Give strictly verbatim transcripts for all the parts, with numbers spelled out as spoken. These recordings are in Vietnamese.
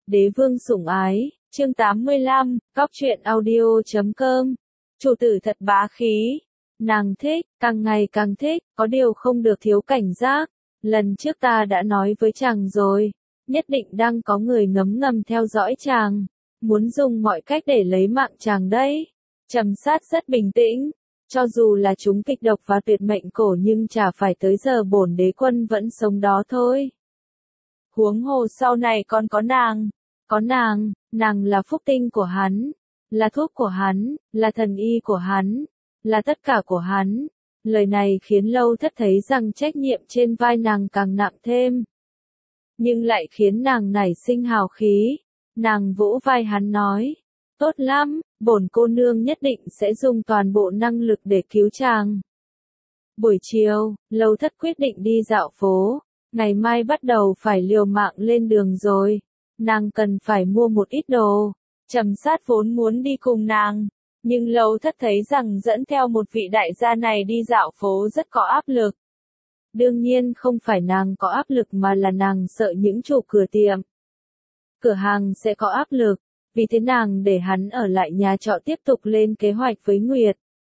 Đế vương sủng ái, chương tám mươi lăm, Cóc truyện audio chấm com. Chủ tử thật bá khí. Nàng thích, càng ngày càng thích, có điều không được thiếu cảnh giác. Lần trước ta đã nói với chàng rồi, nhất định đang có người ngấm ngầm theo dõi chàng, muốn dùng mọi cách để lấy mạng chàng đấy. Trầm Sát rất bình tĩnh, cho dù là chúng kịch độc và tuyệt mệnh cổ nhưng chả phải tới giờ bổn đế quân vẫn sống đó thôi. Huống hồ sau này còn có nàng, có nàng, nàng là phúc tinh của hắn, là thuốc của hắn, là thần y của hắn, là tất cả của hắn. Lời này khiến Lâu Thất thấy rằng trách nhiệm trên vai nàng càng nặng thêm. Nhưng lại khiến nàng nảy sinh hào khí. Nàng vỗ vai hắn nói, tốt lắm, bổn cô nương nhất định sẽ dùng toàn bộ năng lực để cứu chàng. Buổi chiều, Lâu Thất quyết định đi dạo phố, ngày mai bắt đầu phải liều mạng lên đường rồi. Nàng cần phải mua một ít đồ. Trầm Sát vốn muốn đi cùng nàng, nhưng Lâu Thất thấy rằng dẫn theo một vị đại gia này đi dạo phố rất có áp lực. Đương nhiên không phải nàng có áp lực mà là nàng sợ những chủ cửa tiệm, cửa hàng sẽ có áp lực, vì thế nàng để hắn ở lại nhà trọ tiếp tục lên kế hoạch với Nguyệt.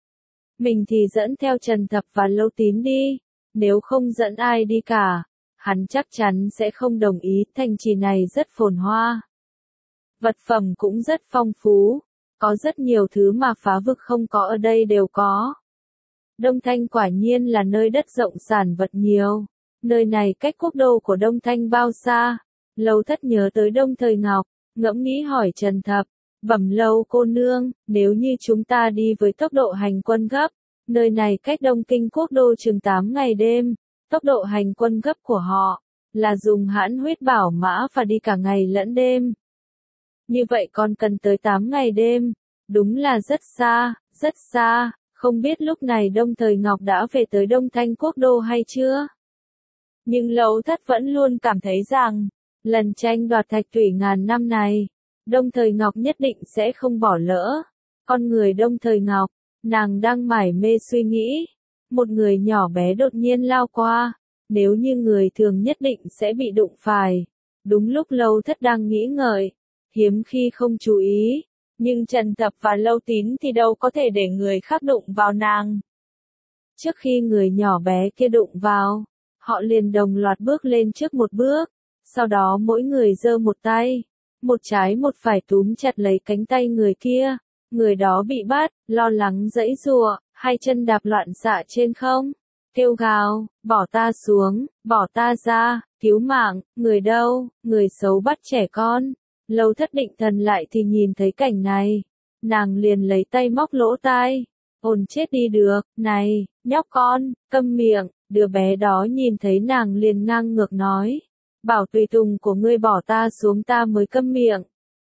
Mình thì dẫn theo Trần Thập và Lâu Tín đi, nếu không dẫn ai đi cả, hắn chắc chắn sẽ không đồng ý. Thành trì này rất phồn hoa, vật phẩm cũng rất phong phú, có rất nhiều thứ mà Phá Vực không có ở đây đều có. Đông Thanh quả nhiên là nơi đất rộng sản vật nhiều, nơi này cách quốc đô của Đông Thanh bao xa. Lâu Thất nhớ tới Đông Thời Ngọc, ngẫm nghĩ hỏi Trần Thập, bẩm Lâu cô nương, nếu như chúng ta đi với tốc độ hành quân gấp, nơi này cách Đông Kinh quốc đô chừng tám ngày đêm, tốc độ hành quân gấp của họ là dùng hãn huyết bảo mã và đi cả ngày lẫn đêm. Như vậy còn cần tới tám ngày đêm, đúng là rất xa, rất xa, không biết lúc này Đông Thời Ngọc đã về tới Đông Thanh quốc đô hay chưa? Nhưng Lâu Thất vẫn luôn cảm thấy rằng, lần tranh đoạt thạch thủy ngàn năm này, Đông Thời Ngọc nhất định sẽ không bỏ lỡ. Con người Đông Thời Ngọc, nàng đang mải mê suy nghĩ, một người nhỏ bé đột nhiên lao qua, nếu như người thường nhất định sẽ bị đụng phải. Đúng lúc Lâu Thất đang nghĩ ngợi, hiếm khi không chú ý, nhưng Trần Thập và Lâu Tín thì đâu có thể để người khác đụng vào nàng. Trước khi người nhỏ bé kia đụng vào, họ liền đồng loạt bước lên trước một bước, sau đó mỗi người giơ một tay, một trái một phải túm chặt lấy cánh tay người kia. Người đó bị bắt, lo lắng giãy giụa, hai chân đạp loạn xạ trên không, kêu gào, bỏ ta xuống, bỏ ta ra, cứu mạng, người đâu, người xấu bắt trẻ con. Lâu Thất định thần lại thì nhìn thấy cảnh này, nàng liền lấy tay móc lỗ tai, ồn chết đi được, này, nhóc con, câm miệng. Đứa bé đó nhìn thấy nàng liền ngang ngược nói, bảo tùy tùng của ngươi bỏ ta xuống ta mới câm miệng.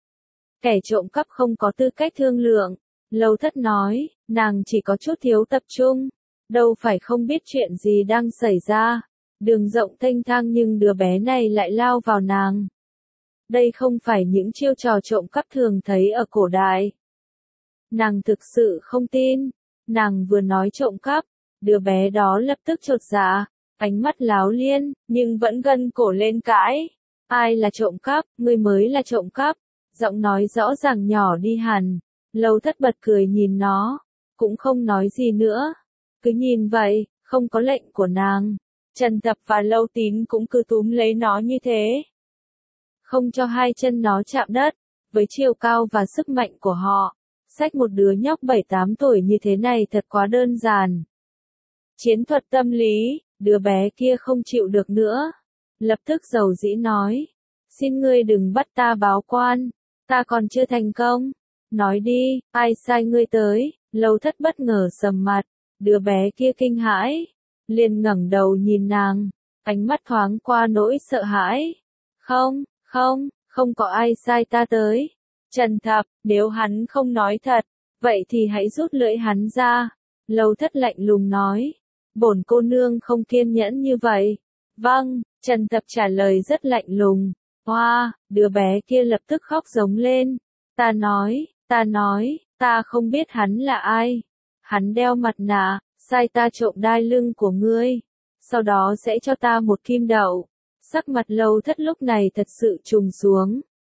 Kẻ trộm cắp không có tư cách thương lượng. Lâu Thất nói, nàng chỉ có chút thiếu tập trung, đâu phải không biết chuyện gì đang xảy ra. Đường rộng thênh thang nhưng đứa bé này lại lao vào nàng. Đây không phải những chiêu trò trộm cắp thường thấy ở cổ đại. Nàng thực sự không tin. Nàng vừa nói trộm cắp, đứa bé đó lập tức chột dạ, ánh mắt láo liên, nhưng vẫn gân cổ lên cãi. Ai là trộm cắp, ngươi mới là trộm cắp. Giọng nói rõ ràng nhỏ đi hẳn. Lâu Thất bật cười nhìn nó, cũng không nói gì nữa. Cứ nhìn vậy, không có lệnh của nàng, Trần Thập và Lâu Tín cũng cứ túm lấy nó như thế, không cho hai chân nó chạm đất. Với chiều cao và sức mạnh của họ, xách một đứa nhóc bảy tám tuổi như thế này thật quá đơn giản. Chiến thuật tâm lý, đứa bé kia không chịu được nữa, lập tức dầu dĩ nói, xin ngươi đừng bắt ta báo quan, ta còn chưa thành công. Nói đi, ai sai ngươi tới? Lâu Thất bất ngờ sầm mặt, đứa bé kia kinh hãi, liền ngẩng đầu nhìn nàng, ánh mắt thoáng qua nỗi sợ hãi. Không, không, không có ai sai ta tới. Trần Thập, nếu hắn không nói thật, vậy thì hãy rút lưỡi hắn ra. Lâu Thất lạnh lùng nói, bổn cô nương không kiên nhẫn như vậy. Vâng, Trần Thập trả lời rất lạnh lùng. Hoa, đứa bé kia lập tức khóc giống lên. Ta nói, ta nói, ta không biết hắn là ai. Hắn đeo mặt nạ, sai ta trộm đai lưng của ngươi, sau đó sẽ cho ta một kim đậu. Sắc mặt Lâu Thất lúc này thật sự trùng xuống.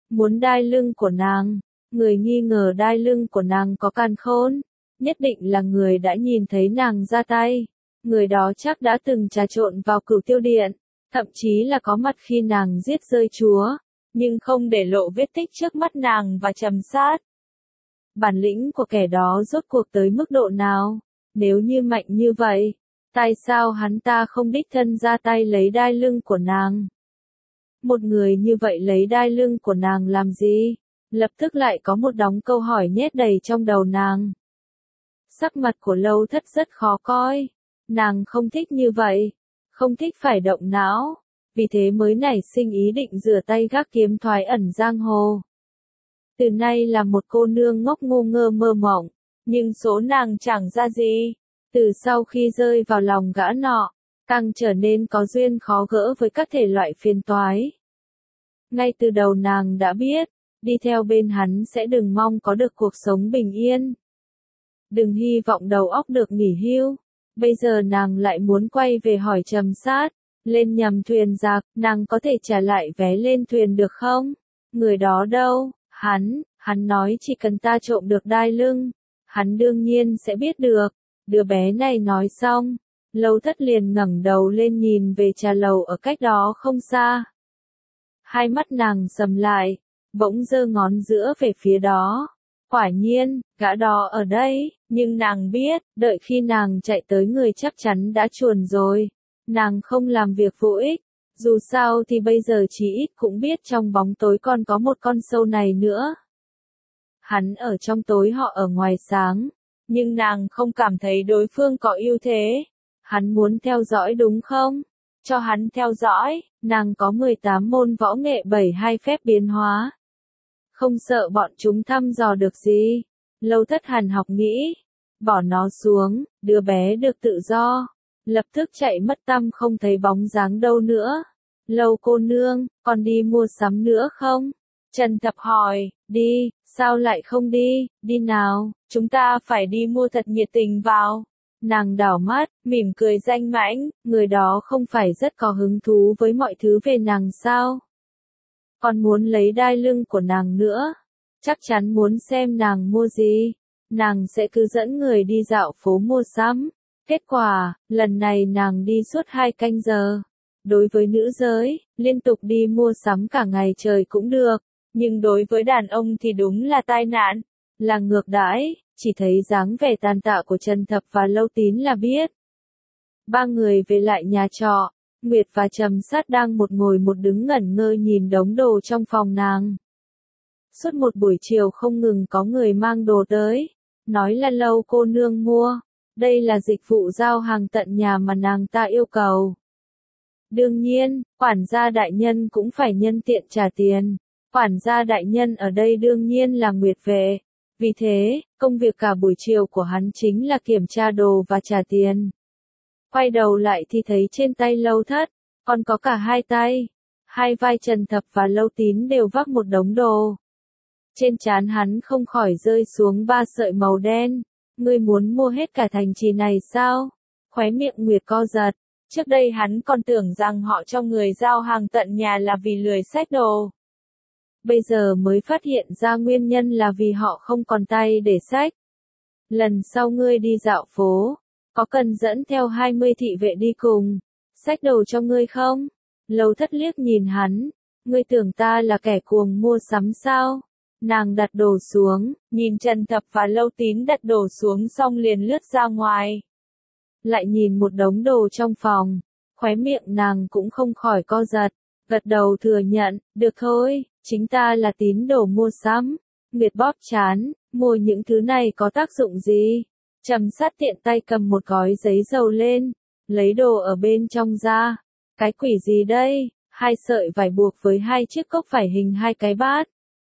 muốn đai lưng của nàng. Người nghi ngờ đai lưng của nàng có càn khôn, nhất định là người đã nhìn thấy nàng ra tay. Người đó chắc đã từng trà trộn vào Cửu Tiêu Điện, thậm chí là có mặt khi nàng giết rơi chúa, nhưng không để lộ vết tích trước mắt nàng và Trầm Sát. Bản lĩnh của kẻ đó rốt cuộc tới mức độ nào? Nếu như mạnh như vậy, tại sao hắn ta không đích thân ra tay lấy đai lưng của nàng? Một người như vậy lấy đai lưng của nàng làm gì? Lập tức lại có một đống câu hỏi nhét đầy trong đầu nàng. Sắc mặt của Lâu Thất rất khó coi. Nàng không thích như vậy, không thích phải động não, vì thế mới nảy sinh ý định rửa tay gác kiếm thoái ẩn giang hồ. Từ nay là một cô nương ngốc ngu ngơ mơ mộng, nhưng số nàng chẳng ra gì. Từ sau khi rơi vào lòng gã nọ, càng trở nên có duyên khó gỡ với các thể loại phiền toái. Ngay từ đầu nàng đã biết, đi theo bên hắn sẽ đừng mong có được cuộc sống bình yên. Đừng hy vọng đầu óc được nghỉ hưu. Bây giờ nàng lại muốn quay về hỏi Trầm Sát, lên nhầm thuyền giặc, nàng có thể trả lại vé lên thuyền được không? Người đó đâu? Hắn, hắn nói chỉ cần ta trộm được đai lưng, hắn đương nhiên sẽ biết được. Đứa bé này nói xong, Lâu Thất liền ngẩng đầu lên nhìn về trà lầu ở cách đó không xa. Hai mắt nàng sầm lại, bỗng giơ ngón giữa về phía đó. Quả nhiên, gã đó ở đây, nhưng nàng biết, đợi khi nàng chạy tới người chắc chắn đã chuồn rồi. Nàng không làm việc vô ích, dù sao thì bây giờ chí ít cũng biết trong bóng tối còn có một con sâu này nữa. Hắn ở trong tối, họ ở ngoài sáng, nhưng nàng không cảm thấy đối phương có ưu thế. Hắn muốn theo dõi đúng không? Cho hắn theo dõi, nàng có mười tám môn võ nghệ, bảy mươi hai phép biến hóa. Không sợ bọn chúng thăm dò được gì. Lâu Thất hàn học nghĩ, bỏ nó xuống, đứa bé được tự do. Lập tức chạy mất tăm không thấy bóng dáng đâu nữa. Lâu cô nương, còn đi mua sắm nữa không? Trần Thập hỏi, đi, sao lại không đi, đi nào, chúng ta phải đi mua thật nhiệt tình vào. Nàng đảo mắt, mỉm cười danh mãnh, người đó không phải rất có hứng thú với mọi thứ về nàng sao? Còn muốn lấy đai lưng của nàng nữa, chắc chắn muốn xem nàng mua gì. Nàng sẽ cứ dẫn người đi dạo phố mua sắm. Kết quả, lần này nàng đi suốt hai canh giờ. Đối với nữ giới, liên tục đi mua sắm cả ngày trời cũng được, nhưng đối với đàn ông thì đúng là tai nạn, là ngược đãi. Chỉ thấy dáng vẻ tàn tạ của Trần Thập và Lâu Tín là biết. Ba người về lại nhà trọ, Nguyệt và Trầm Sát đang một ngồi một đứng ngẩn ngơ nhìn đống đồ trong phòng nàng. Suốt một buổi chiều không ngừng có người mang đồ tới, nói là Lâu cô nương mua, đây là dịch vụ giao hàng tận nhà mà nàng ta yêu cầu. Đương nhiên, quản gia đại nhân cũng phải nhân tiện trả tiền. Quản gia đại nhân ở đây đương nhiên là Nguyệt Vệ. Vì thế, công việc cả buổi chiều của hắn chính là kiểm tra đồ và trả tiền. Quay đầu lại thì thấy trên tay Lâu Thất, còn có cả hai tay. Hai vai Trần Thập và Lâu Tín đều vác một đống đồ. Trên trán hắn không khỏi rơi xuống ba sợi màu đen. Ngươi muốn mua hết cả thành trì này sao? Khóe miệng Nguyệt co giật. Trước đây hắn còn tưởng rằng họ cho người giao hàng tận nhà là vì lười xách đồ. Bây giờ mới phát hiện ra nguyên nhân là vì họ không còn tay để xách. Lần sau ngươi đi dạo phố, có cần dẫn theo hai mươi thị vệ đi cùng, xách đồ cho ngươi không? Lâu Thất liếc nhìn hắn, ngươi tưởng ta là kẻ cuồng mua sắm sao? Nàng đặt đồ xuống, nhìn Trần Thập và Lâu Tín đặt đồ xuống xong liền lướt ra ngoài. Lại nhìn một đống đồ trong phòng, khóe miệng nàng cũng không khỏi co giật, gật đầu thừa nhận, được thôi, chính ta là tín đồ mua sắm. Nguyệt bóp trán, mua những thứ này có tác dụng gì? Trầm Sát tiện tay cầm một gói giấy dầu lên, lấy đồ ở bên trong ra. Cái quỷ gì đây? Hai sợi vải buộc với hai chiếc cốc vải hình hai cái bát.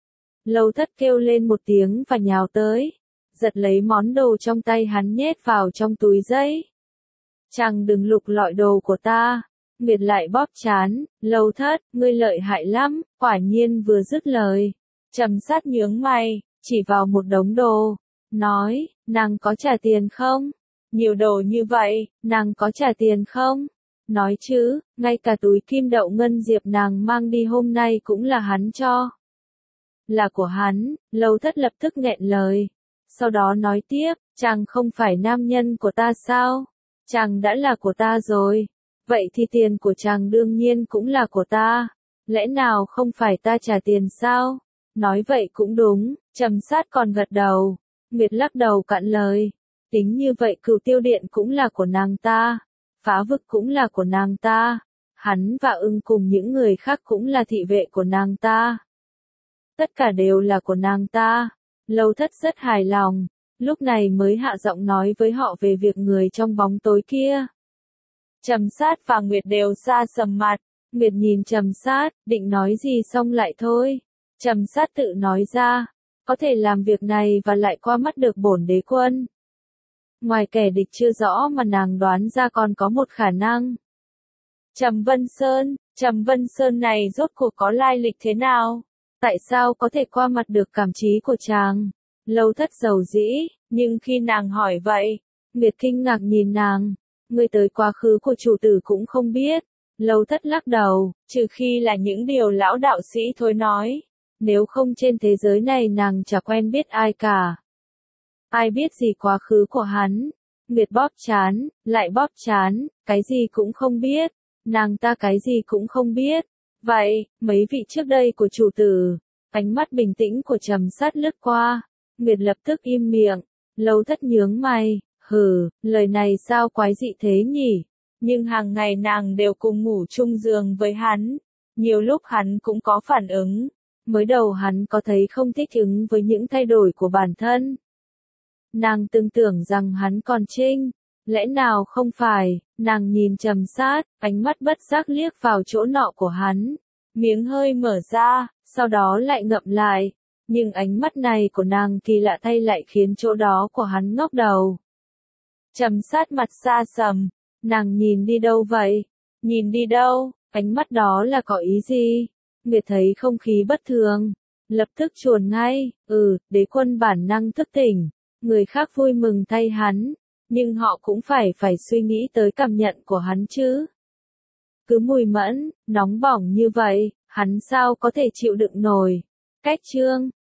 Lâu Thất kêu lên một tiếng và nhào tới, giật lấy món đồ trong tay hắn nhét vào trong túi giấy. Chàng đừng lục lọi đồ của ta. Nguyệt lại bóp trán, Lâu Thất, ngươi lợi hại lắm, quả nhiên vừa dứt lời. Trầm Sát nhướng mày, chỉ vào một đống đồ, nói, nàng có trả tiền không? Nhiều đồ như vậy, nàng có trả tiền không? Nói chứ, ngay cả túi kim đậu ngân diệp nàng mang đi hôm nay cũng là hắn cho. là của hắn, Lâu Thất lập tức nghẹn lời. Sau đó nói tiếp, chàng không phải nam nhân của ta sao? Chàng đã là của ta rồi. Vậy thì tiền của chàng đương nhiên cũng là của ta. Lẽ nào không phải ta trả tiền sao? Nói vậy cũng đúng, Trầm Sát còn gật đầu. Nguyệt lắc đầu cạn lời. Tính như vậy Cửu Tiêu Điện cũng là của nàng ta. Phá Vực cũng là của nàng ta. Hắn và Ưng cùng những người khác cũng là thị vệ của nàng ta. Tất cả đều là của nàng ta. Lâu Thất rất hài lòng, lúc này mới hạ giọng nói với họ về việc người trong bóng tối kia. Trầm Sát và Nguyệt đều xa sầm mặt. Nguyệt nhìn Trầm Sát, định nói gì xong lại thôi. Trầm Sát tự nói ra, có thể làm việc này và lại qua mắt được bổn đế quân. Ngoài kẻ địch chưa rõ mà nàng đoán ra còn có một khả năng. Trầm Vân Sơn, Trầm Vân Sơn này rốt cuộc có lai lịch thế nào? Tại sao có thể qua mặt được cảm trí của chàng? Lâu Thất dầu dĩ, nhưng khi nàng hỏi vậy, Nguyệt kinh ngạc nhìn nàng. Người tới quá khứ của chủ tử cũng không biết. Lâu Thất lắc đầu, trừ khi là những điều lão đạo sĩ thôi nói. Nếu không trên thế giới này nàng chả quen biết ai cả. Ai biết gì quá khứ của hắn? Nguyệt bóp chán, lại bóp chán, cái gì cũng không biết. Nàng ta cái gì cũng không biết. Vậy, mấy vị trước đây của chủ tử, ánh mắt bình tĩnh của Trầm Sát lướt qua. Nguyệt lập tức im miệng. Lâu Thất nhướng mày, hừ, lời này sao quái dị thế nhỉ? Nhưng hàng ngày nàng đều cùng ngủ chung giường với hắn. Nhiều lúc hắn cũng có phản ứng. Mới đầu hắn có thấy không thích ứng với những thay đổi của bản thân. Nàng từng tưởng rằng hắn còn trinh. Lẽ nào không phải? Nàng nhìn Trầm Sát, ánh mắt bất giác liếc vào chỗ nọ của hắn. Miếng hơi mở ra, sau đó lại ngậm lại. Nhưng ánh mắt này của nàng kỳ lạ thay lại khiến chỗ đó của hắn ngốc đầu. Trầm Sát mặt xa sầm. Nàng nhìn đi đâu vậy? Nhìn đi đâu? Ánh mắt đó là có ý gì? Nguyệt thấy không khí bất thường. Lập tức chuồn ngay. Ừ, đế quân bản năng thức tỉnh. Người khác vui mừng thay hắn. Nhưng họ cũng phải phải suy nghĩ tới cảm nhận của hắn chứ. Cứ mùi mẫn, nóng bỏng như vậy, hắn sao có thể chịu đựng nổi. Cách chương